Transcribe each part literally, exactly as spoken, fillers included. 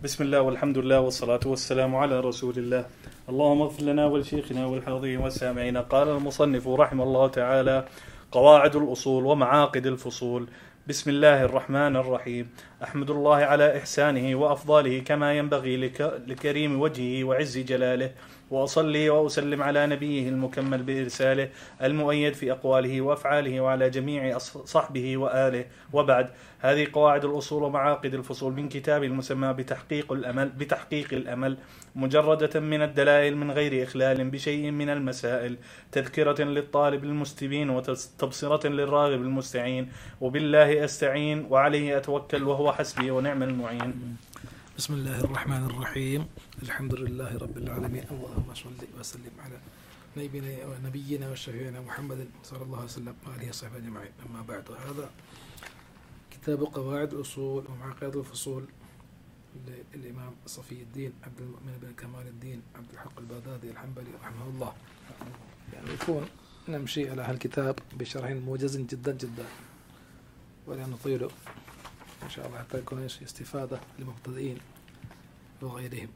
بسم الله والحمد لله والصلاة والسلام على رسول الله. اللهم اغفر لنا ولشيخنا والحاضرين والسامعين. قال المصنف رحمه الله تعالى: قواعد الأصول ومعاقد الفصول. بسم الله الرحمن الرحيم. أحمد الله على إحسانه وأفضاله كما ينبغي لك لكريم وجهه وعز جلاله، وأصلي وأسلم على نبيه المكمل بإرساله المؤيد في أقواله وأفعاله وعلى جميع صحبه وآله، وبعد. هذه قواعد الأصول ومعاقد الفصول من كتاب المسمى بتحقيق الأمل بتحقيق الأمل مجردة من الدلائل من غير إخلال بشيء من المسائل، تذكرة للطالب المستبين وتبصرة للراغب المستعين، وبالله أستعين وعليه أتوكل وهو حسبي ونعم المعين. بسم الله الرحمن الرحيم. الحمد لله رب العالمين، اللهم صل وسلم على نبينا ونبينا وشفيعنا محمد صلى الله عليه وسلم وآله وصحبه أجمعين. أما بعد، هذا كتاب قواعد الأصول ومعاقد الفصول للإمام صفي الدين عبد المؤمن بن كمال الدين عبد الحق البغدادي الحنبلي رحمه الله. يعني يكون نمشي على هالكتاب بشرح موجز جدا جدا ولا نطيله إن شاء الله حتى يكون استفادة للمبتدئين وغيرهم.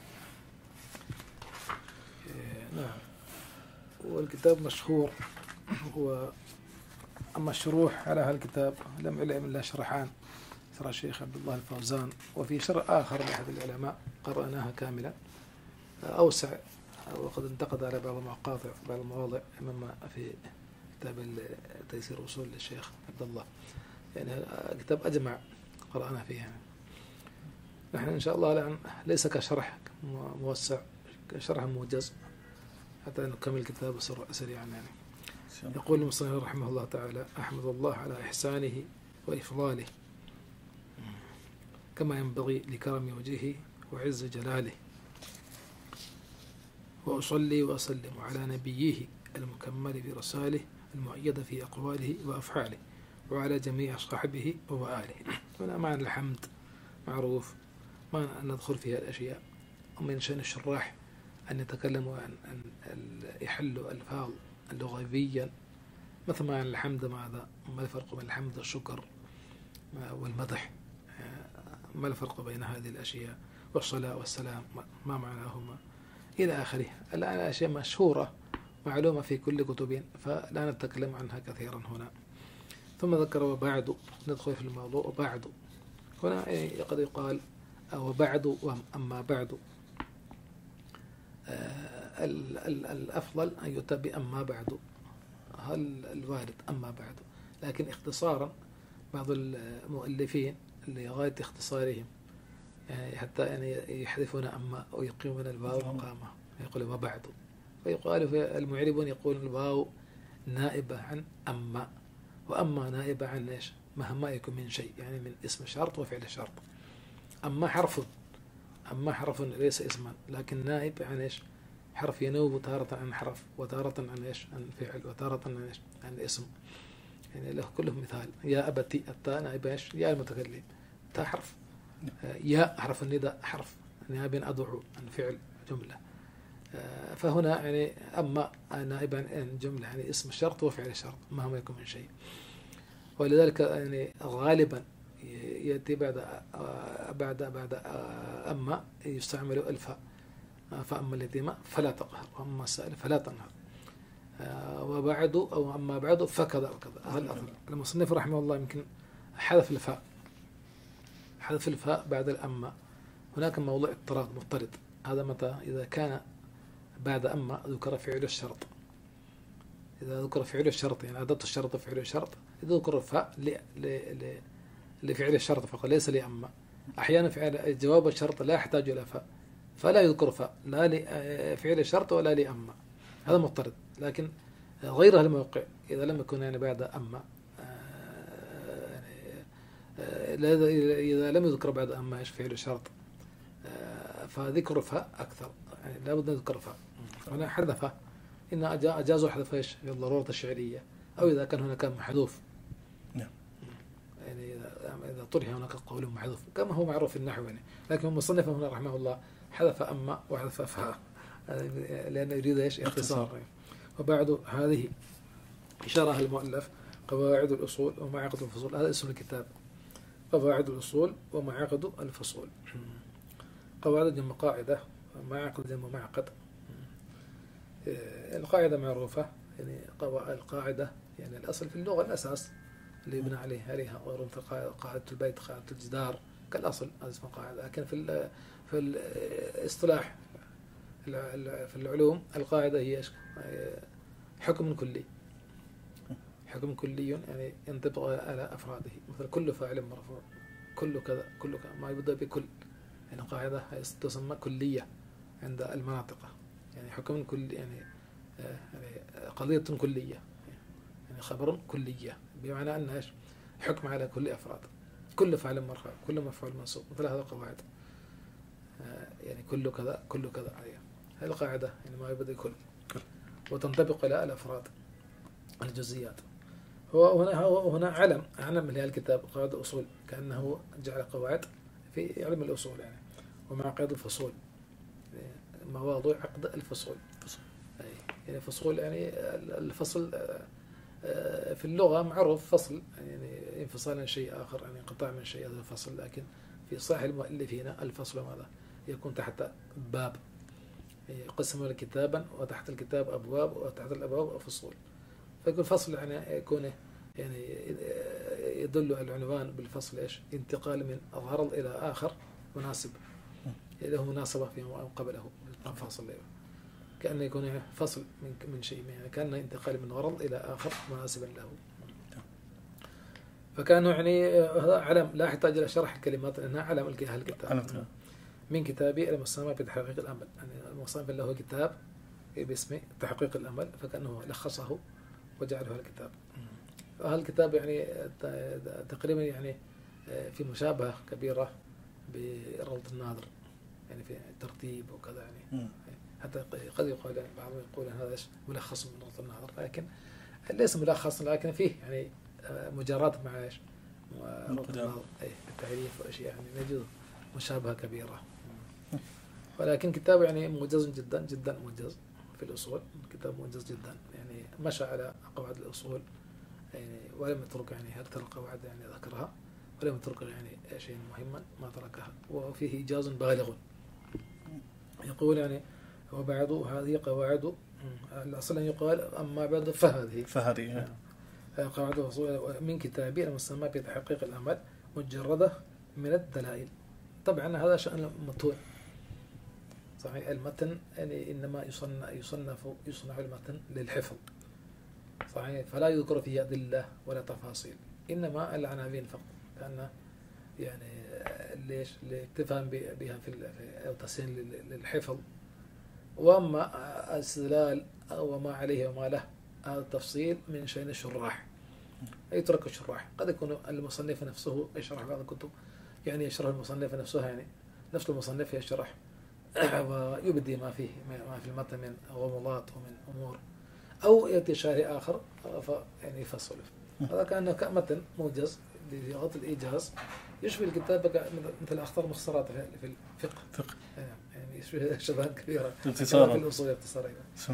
نعم. والكتاب مشهور، هو أما الشروح على هالكتاب لم يعلم إلا شرحان، شرح الشيخ عبد الله الفوزان، وفي شرح آخر لأحد العلماء قرأناها كاملة أوسع، وقد انتقد على بعض المقاطع بعض المواضع مما في كتاب تيسير أصول للشيخ عبد الله. يعني كتاب أجمع قرأنا فيه. يعني نحن إن شاء الله الآن ليس كشرح موسع، كشرح موجز حتى نكمل الكتاب سريعا. يعني يقول المصنف رحمه الله تعالى: أحمد الله على إحسانه وإفضاله كما ينبغي لكرم وجهه وعز جلاله، وأصلي وأسلم على نبيه المكمل برساله المؤيد في أقواله وأفعاله وعلى جميع صحبه وآله. هنا معنى الحمد معروف، ما ندخل فيها الأشياء. ومن شأن الشراح أن يتكلموا عن أن يحلوا ألفاظ لغويا، مثل ما الحمد ماذا، ما الفرق بين الحمد والشكر والمدح، ما الفرق بين هذه الأشياء، والصلاة والسلام ما معناهما إلى آخره. الآن أشياء مشهورة معلومة في كل كتب، فلا نتكلم عنها كثيرا هنا. ثم ذكر وبعد، ندخل في الموضوع. وبعد هنا قد يقال وبعد وأما بعد. الأفضل أن يؤتى بأما بعد، هل الوارد أما بعد، لكن اختصارا بعض المؤلفين لغاية اختصارهم يعني حتى يعني يحذفون أما ويقيمون الواو مقامه، يقول وبعد. ويقال في المعربون يقول الواو نائبة عن أما، وأما نائبة عن إيش؟ مهما يكون من شيء، يعني من اسم شرط وفعل شرط. أما حرف، أما حرف ليس اسما، لكن نائب عن إيش؟ حرف ينوب تارة عن حرف، وتارة عن إيش؟ عن فعل، وتارة عن إيش؟ عن اسم. يعني له كله مثال. يا أبتي، التاء نائب إيش؟ يا المتكلم، تاء حرف. يا حرف النداء حرف نائب أدعو عن فعل جملة. فهنا يعني أما نائب عن جملة، يعني اسم الشرط وفعل الشرط مهما يكون من شيء. ولذلك يعني غالبا يأتي بعد بعد بعد أما يستعمل الفاء، فأما اليتيم فلا تقهر، وأما السائل فلا تنهر، وبعد أو أما بعد فكذا وكذا. هذا الأفضل. المصنف رحمه الله يمكن حذف الفاء، حذف الفاء بعد الأما. هناك موضوع اضطراد مضطرد، هذا متى؟ إذا كان بعد أما ذكر فعل الشرط. إذا ذكر فعل الشرط يعني أداة الشرط فعل الشرط، إذا ذكر الفاء ل ل لفعل الشرط فقط، ليس لأما. أحيانا فعل جواب الشرط لا يحتاج إلى فاء، فلا يذكر فاء لا لفعل الشرط ولا لأما، هذا مضطرد. لكن غيرها الموقع إذا لم يكن يعني بعد أما، إذا لم يذكر بعد أما إيش فعل الشرط، فذكر فاء أكثر، يعني لا بد أن يذكر فاء. هنا حذف، إن أجازوا حذف إيش في الضرورة الشعرية، أو إذا كان هناك محذوف. نعم. يعني إذا إذا طرح هناك قول محذوف كما هو معروف في النحو يعني. لكن المصنف هنا رحمه الله حذف أما وحذف فاء، لأنه يريد إيش؟ اختصار. وبعد هذه إشارة المؤلف قواعد الأصول ومعاقد الفصول، هذا اسم الكتاب، قواعد الأصول ومعاقد الفصول. قواعد جمع قاعدة، معقد جمع معقد. القاعدة معروفة، يعني القاعدة يعني الأصل في اللغة الأساس اللي يبنى عليه عليها، غير مثل قاعدة البيت، قاعدة الجدار كالأصل، هذا اسمه قاعدة. لكن في في الاصطلاح في العلوم القاعدة هي حكم كلي، حكم كلي يعني ينطبق على أفراده، مثل كل فاعل مرفوع، كل كذا، كل كذا، ما يبدأ بكل، يعني قاعدة تسمى كلية عند المناطق، يعني حكم كل يعني يعني قضية كلية، يعني خبر كلية، بمعنى أن إيش؟ حكم على كل أفراد، كل فعل مرفوع، كل مفعول منصوب، مثل هذا القواعد، يعني كل كذا، كل كذا، هذه القاعدة يعني ما يبدأ كل، وتنطبق على الأفراد الجزئيات. هو هنا هو هنا علم علم لهذا الكتاب قواعد الأصول، كأنه جعل قواعد في علم الأصول يعني، ومعقد الفصول، مواضيع عقد الفصول، يعني فصول يعني الفصل في اللغة معروف فصل يعني انفصال عن شيء آخر، يعني انقطاع من شيء، هذا الفصل. لكن في صحيح المؤلفين الفصل ماذا يكون تحت باب، يقسم كتابا وتحت الكتاب أبواب وتحت الأبواب فصول، فيكون فصل يعني يكون يعني يدل العنوان بالفصل ايش؟ انتقال من غرض إلى آخر مناسب له مناسبة فيما قبله فاصل، كأنه يكون فصل من من شيء، يعني كأنه انتقال من غرض إلى آخر مناسبا له. فكانوا يعني هذا علم لا يحتاج إلى شرح الكلمات، لأنها علم الكتاب من كتابي المسمى بتحقيق الأمل، يعني المصنف له كتاب باسم تحقيق الأمل، فكأنه لخصه وجعله الكتاب. وهذا الكتاب يعني تقريبا يعني في مشابهة كبيرة بروضة الناظر، يعني في ترتيب وكذا يعني، حتى قد يقول يعني بعضهم يقول هذا ملخص من روضة الناظر، لكن ليس ملخص، لكن فيه يعني مجارات مع ايش؟ روضة الناظر، اي التعريف واشياء يعني نجد مشابهة كبيرة. ولكن كتاب يعني موجز جدا جدا، موجز في الأصول، كتاب موجز جدا، يعني مشى على قواعد الأصول يعني، ولم يترك يعني أكثر القواعد يعني ذكرها، ولم يترك يعني شيء مهما ما تركها، وفيه إيجاز بالغ. يقول يعني وبعد هذه قواعد الأصل أن يقال أما بعد فهذه فهذه يعني قواعد الأصول من كتابي المسمى بتحقيق الأمل، مجردة من الدلائل. طبعا هذا شأن المتون، صحيح المتن يعني إنما يصنف يصنف يصنع المتن للحفظ، صحيح، فلا يذكر فيه أدلة ولا تفاصيل، إنما العناوين فقط، كأنه يعني ليش للتفهم بها في أو تسهيل للحفظ. وأما الاستدلال وما عليه وما له هذا التفصيل من شأن الشراح، يترك الشراح، قد يكون المصنف نفسه يشرح بعض الكتب، يعني يشرح المصنف نفسه يعني نفس المصنف يشرح ويبدي ما فيه ما في المتن من غموضات ومن أمور، أو يأتي شارح آخر يعني يفصل. هذا كان متن موجز بلغة الإيجاز، يشبه الكتاب مثل أخطر مختصرات في الفقه، فقه يعني يشبه شبه كبيرة اختصارا في الأصول اختصارا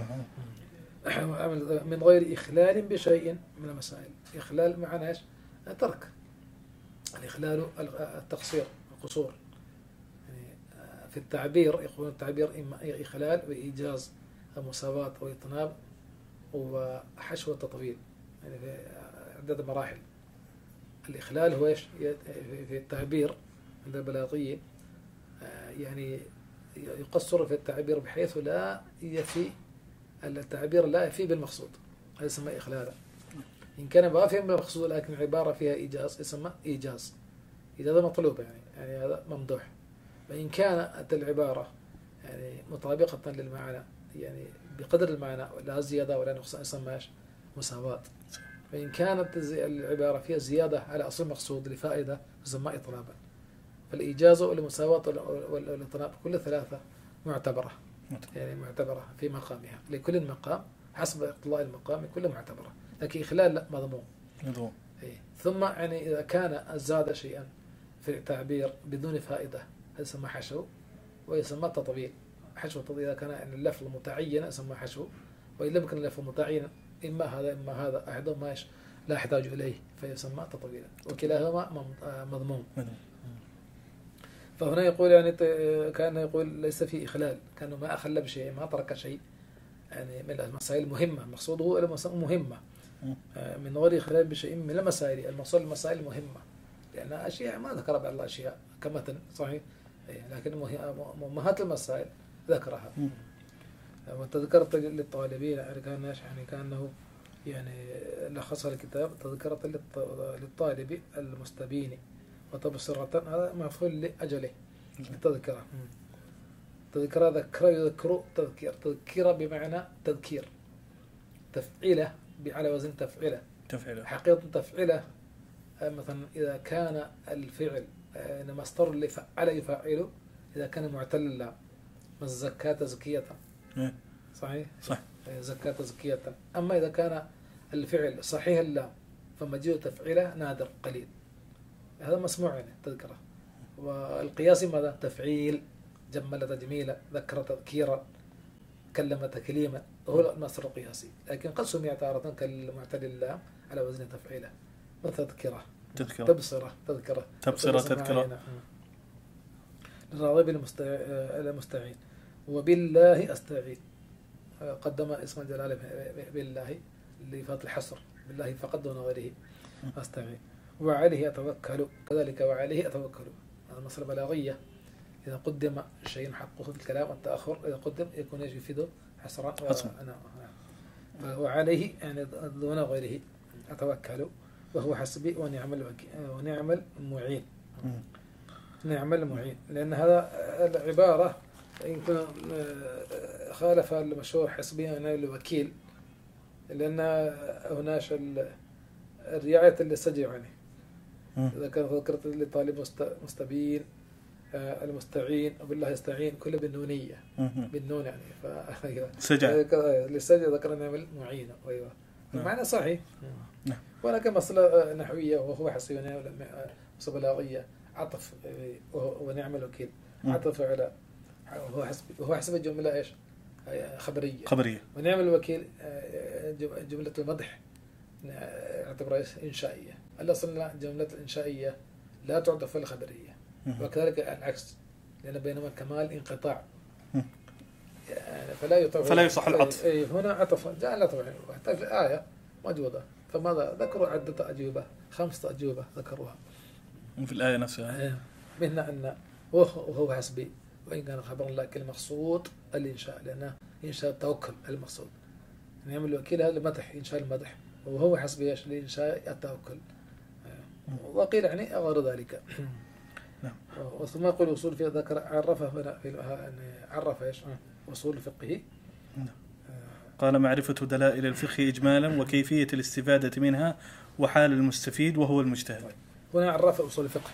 من غير إخلال بشيء من المسائل. إخلال معناه إيش؟ ترك، الإخلال التقصير، القصور في التعبير، يقول التعبير إما إخلال وإيجاز، مساواة وإطناب وحشو وتطويل، يعني في عدة مراحل. الإخلال هو إيش؟ في التعبير عند البلاغيين يعني يقصر في التعبير بحيث لا يفي التعبير لا يفي بالمقصود، هذا يسمى إخلالا. إن كان ما فيه بالمقصود لكن عبارة فيها إيجاز يسمى إيجاز، إيجاز مطلوب يعني يعني هذا ممدوح. وإن كانت العبارة يعني مطابقة للمعنى يعني بقدر المعنى لا زيادة ولا نقصان يسمى مساواة. وإن كانت العبارة فيها زيادة على أصل مقصود لفائدة يسمى إطنابا. فالإيجاز والمساواة والإطناب كل ثلاثة معتبرة، يعني معتبرة في مقامها، لكل مقام حسب اقتضاء المقام كل معتبرة، لكن إخلال لا مضمون. ثم يعني إذا كان زاد شيئا في التعبير بدون فائدة هذا يسمى حشو ويسمى تطويل. حشو التطويل إذا كان يعني اللفظ متعين يسمى حشو، وإن لم يكن اللفظ متعين إما هذا إما هذا أحدهما لا يحتاج إليه فيسمى تطويلا، وكلاهما مضمون. فهنا يقول يعني كأنه يقول ليس في إخلال، كأنه ما أخل بشيء، ما ترك شيء يعني من المسائل المهمة. المقصود هو المسائل مهمة من غير إخلال بشيء من المسائل. المقصود المسائل المهمة لأن أشياء ما ذكر بعض الأشياء كمثل صحيح، لكن أمهات المسائل ذكرها. وتذكرت للطالبين يعني كان يعني كأنه يعني لخص الكتاب، تذكرت للطالب المستبين وتبصرة، هذا مفعول لأجله التذكرة. تذكرة ذكر يذكر تذكير، تذكير بمعنى تذكير، تفعيله على وزن تفعيله، تفعيله حقيقة تفعيله. مثلا إذا كان الفعل مصدر لفعل يفعل، إذا كان معتل لا الزكاة تزكية صحيح صح زكاة تزكية. أما إذا كان الفعل صحيح اللام فمجيء تفعيله نادر قليل، هذا مسموع يعني تذكره. والقياس ماذا؟ تفعيل، جمل تجميلا، ذكر تذكيرا، كلم تكليما، هو المصدر القياسي. لكن قد سمع تارة كالمعتل اللام على وزن تفعيله، مثل تذكرة تذكرة تبصرة تذكرة تبصرة تذكرة للراغب المستعين. وبالله أستعين، قدم اسم الجلالة بالله لفات الحصر، بالله فقد دون غيره أستعين. وعليه أتوكل كذلك، وعليه أتوكل، هذا مصدر بلاغية. إذا قدم الشيء حقه في الكلام والتأخر، إذا قدم يكون يفيده حصرا وعليه يعني دون غيره أتوكل، وهو حسبي ونعم الوكيل ونعم المعين. نعم المعين، لأن هذا العبارة يمكن خالف المشهور حسبي ونعم الوكيل، لأن هناك الرعاية للسجع يعني. إذا كان ذكرت لطالب مستبين المستعين وبالله يستعين كله بالنونية بالنون يعني سجع للسجع ذكرنا نعم المعين. أيوة المعنى صحيح. ولكن مصلة نحوية وهو حسبي بلاغية عطف ونعم الوكيل عطف على وهو حسب وهو حسب الجملة ايش؟ خبرية خبرية. ونعم الوكيل جملة المدح اعتبرها انشائية. الاصل جملة الانشائية لا تعطف على الخبرية، وكذلك العكس، لأن بينما كمال انقطاع يعني فلا يطف فلا يصح العطف. اي هنا عطف جاء العطف حتى في الآية موجودة. فماذا ذكروا؟ عدة أجوبة، خمسة أجوبة ذكروها في الآية نفسها، منها أن وهو حسبي، وإن كان خبر الله المقصود الإنشاء، لأنه إنشاء التوكل المقصود. نعم الوكيل هذا المدح، إنشاء المدح، وهو حسبي إيش؟ لإنشاء التوكل. وقيل يعني غير ذلك. وثم يقول أصول في ذكر عرفه هنا في عرف إيش؟ أصول فقهه. قال معرفة دلائل الفقه إجمالا وكيفية الاستفادة منها وحال المستفيد وهو المجتهد. هنا عرف أصول الفقه.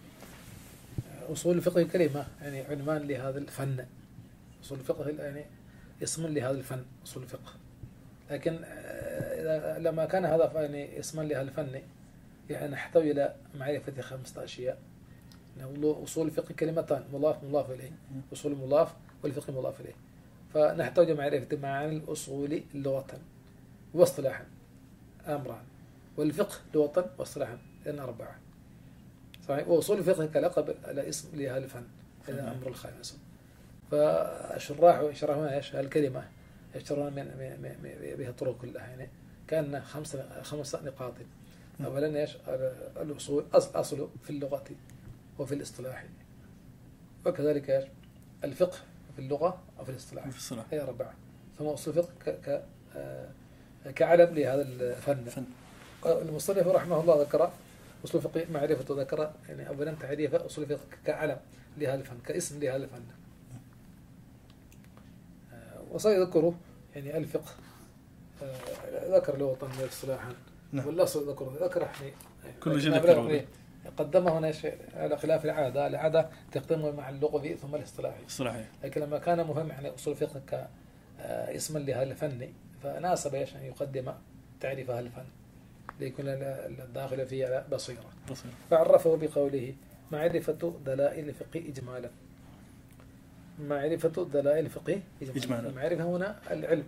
أصول الفقه كلمة يعني عنوان لهذا الفن. أصول الفقه يعني اسم لهذا الفن أصول الفقه. لكن لما كان هذا يعني اسما لهذا الفن يعني نحتوي إلى معرفة خمسة أشياء. أصول الفقه كلمتان، مضاف مضاف إليه، أصول مضاف والفقه مضاف إليه. فنحتاج معرفة معاني الأصول لغة واصطلاحا أمران، والفقه لغة واصطلاحا لأن أربعة صحيح. وأصول الفقه كلقب على اسم لهذا الفن هذا أمر الخامس. فالشراح شرحوا ايش هالكلمة يشترون من بها الطرق كلها يعني كان خمسة خمسة نقاط. أولا ايش الأصول أصل في اللغة وفي الاصطلاح، وكذلك ايش الفقه في اللغة وفي الاصطلاح هي أربعة. ثم أصول الفقه ك كعلم لهذا الفن. المصنف رحمه الله ذكر أصول الفقه معرفة، ذكر يعني أولا تعريف أصول الفقه كعلم لهذا الفن، كاسم لهذا الفن. وسيذكره يعني الفقه ذكر لغة واصطلاحا، والأصل ذكر ذكر يعني كل شيء ذكره قدمه هنا شيء على خلاف العادة. العادة تقدمه مع اللغوي ثم الاصطلاحي صحيح. لكن لما كان مهم يعني أصول الفقه كاسما لهذا الفن فناسب ايش ان يقدم تعريف هذا الفن ليكون الداخل فيه على بصيرة. بصيرة. فعرفه بقوله معرفة دلائل الفقه إجمالا. معرفة دلائل الفقه إجمالا. المعرفة هنا العلم،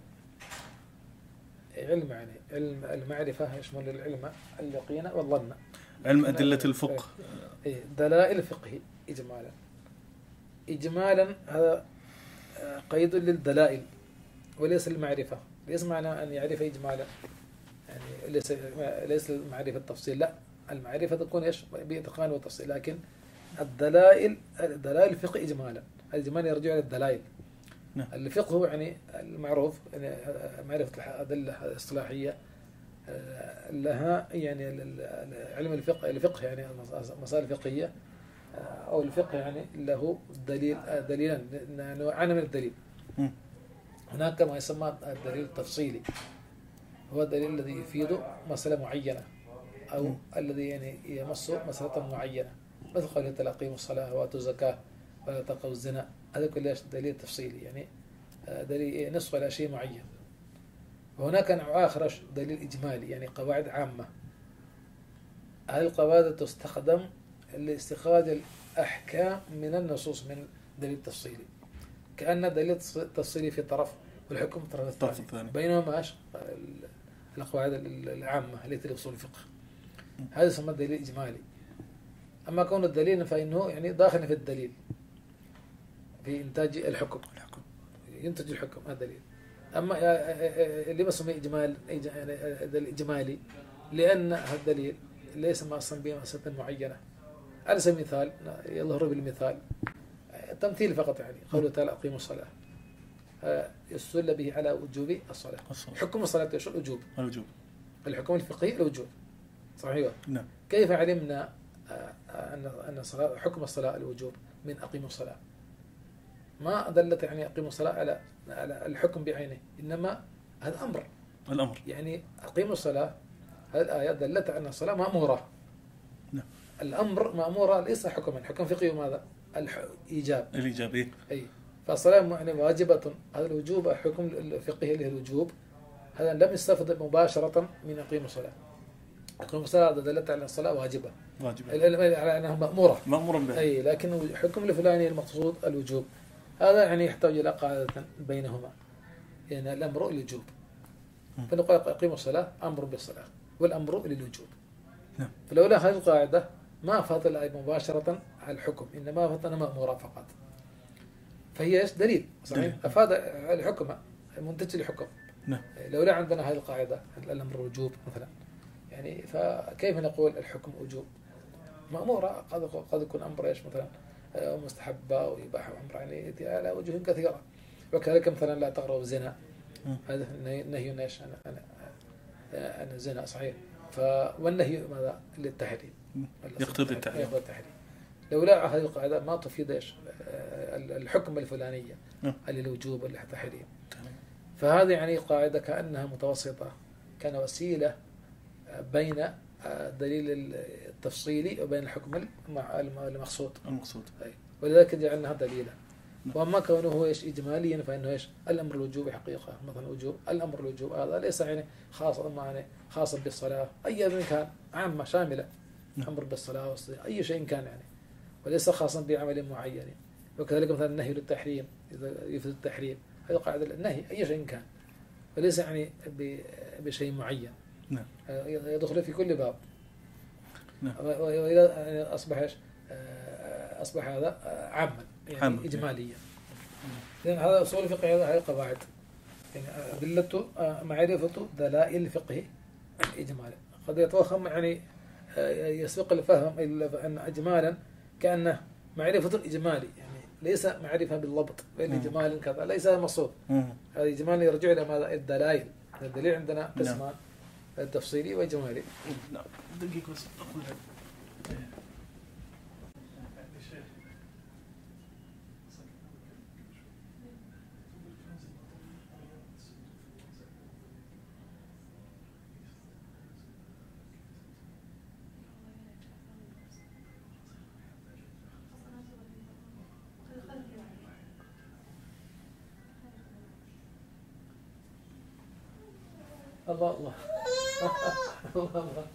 علم يعني علم المعرفة يشمل العلم اليقين والظن، علم أدلة الفقه. دلائل الفقه إجمالا إجمالا هذا قيد للدلائل وليس المعرفة. ليس معنى أن يعرف إجمالا يعني ليس ليس المعرفة التفصيل، لا، المعرفة تكون إيش بإتقان وتفصيل، لكن الدلائل دلائل الفقه إجمالا، الإجمال يرجع إلى الدلائل. نعم. الفقه هو يعني المعروف يعني معرفة الأدلة الاصطلاحية لها يعني علم الفقه الفقه يعني مسائل فقهية أو الفقه يعني له دليل دليلا نوعان من الدليل. هناك ما يسمى الدليل التفصيلي، هو الدليل الذي يفيد مسألة معينة أو م. الذي يعني يمس مسألة معينة، مثل قوله تعالى أقيموا الصلاة وآتوا الزكاة ولا تقربوا الزنا، هذا كله دليل تفصيلي يعني دليل نص على شيء معين. وهناك نوع آخر دليل إجمالي يعني قواعد عامة، هذه القواعد تستخدم لاستخراج الأحكام من النصوص من دليل تفصيلي، كأن دليل تفصيلي في طرف والحكم في الطرف الثاني، بينهما القواعد العامة التي لأصول الفقه، هذا يسمى دليل إجمالي. أما كون الدليل فإنه يعني داخل في الدليل في إنتاج الحكم، ينتج الحكم هذا دليل. أما اللي بسميه إجمال دليل إجمالي لأن هذا الدليل ليس مأصلا بمسألة معينة. على سبيل المثال يظهر بالمثال تمثيل فقط يعني قوله تعالى أقيموا الصلاة يستدل به على وجوب الصلاة. حكم الصلاة ايش؟ الوجوب. الوجوب. الحكم الفقهي الوجوب. صحيح؟ نعم. كيف علمنا أن أن الصلاة حكم الصلاة الوجوب من أقيموا الصلاة؟ ما دلت يعني أقيموا الصلاة على على الحكم بعينه، إنما هذا أمر. الأمر. يعني أقيموا الصلاة هذه الآية دلت على أن الصلاة مأمورة. نعم. الأمر مأمورة ليس حكما، حكم فقهي وماذا؟ الإيجاب. الإيجاب إيه؟ أي. فالصلاة يعني واجبة، هذا الوجوب الحكم الفقهي له الوجوب، هذا لم يستفد مباشرة من أقيموا الصلاة. أقيموا الصلاة دلت على الصلاة واجبة. واجبة. على أنها مأمورة. مأمورة بها. أي، لكن الحكم الفلاني المقصود الوجوب، هذا يعني يحتاج إلى قاعدة بينهما، يعني الأمر للوجوب. فنقول أقيموا الصلاة أمر بالصلاة والأمر للوجوب. نعم. فلولا هذه القاعدة ما فات الآية مباشرة على الحكم، إنما فاتنا مأمورة فقط. فهي دليل صحيح أفاد الحكم منتج الحكم. نعم. لولا عندنا هذه القاعدة الأمر وجوب مثلا، يعني فكيف نقول الحكم وجوب؟ مأمورة قد قد يكون أمر إيش مثلا مستحبة ويباح أمر يعني على وجوه كثيرة. وكذلك مثلا لا تقربوا الزنا، هذا نهي إيش عن عن الزنا صحيح. ف والنهي ماذا؟ للتحريم، يقتضي التحريم. لولا هذه القاعدة ما تفيد إيش الحكم الفلانية اللي الوجوب ولا التحريم. فهذه يعني قاعدة كأنها متوسطة، كان وسيلة بين الدليل التفصيلي وبين الحكم المقصود المقصود ولذلك جعلناها دليلا. وأما كونه إيش إجماليا فإنه إيش الأمر الوجوب حقيقة، مثلا وجوب الأمر الوجوب هذا ليس يعني خاص يعني خاصا بالصلاة، أي أمر كان عامة شاملة، أمر بالصلاة والصلاة أي شيء كان يعني، وليس خاصا بعمل معين. وكذلك مثلا النهي للتحريم إذا يفيد التحريم، هذا قاعدة النهي أي شيء كان، وليس يعني بشيء معين. نعم. يدخل في كل باب. نعم. وإذا أصبح إيش أصبح هذا عاما يعني عام. إجماليا. لأن هذا أصول الفقه، هذا هي قواعد يعني أدلة معرفة دلائل الفقه إجمالا. قد يتوهم يعني يسبق الفهم أن إجمالا كأنه معرفة الإجمالي، يعني ليس معرفة بالضبط بين إجمال كذا، ليس هذا مقصود. هذا إجمال يرجع إلى ماذا؟ الدلائل. الدليل عندنا قسمان، التفصيلي وإجمالي. نعم. دقيقة بس أقول هذا. الله الله الله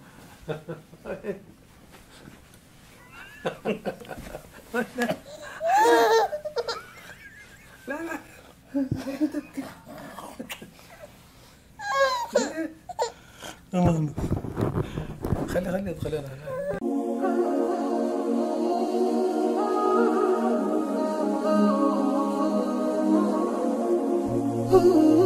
الله لا لا المهم خلي خلي يدخلنا. Ooh.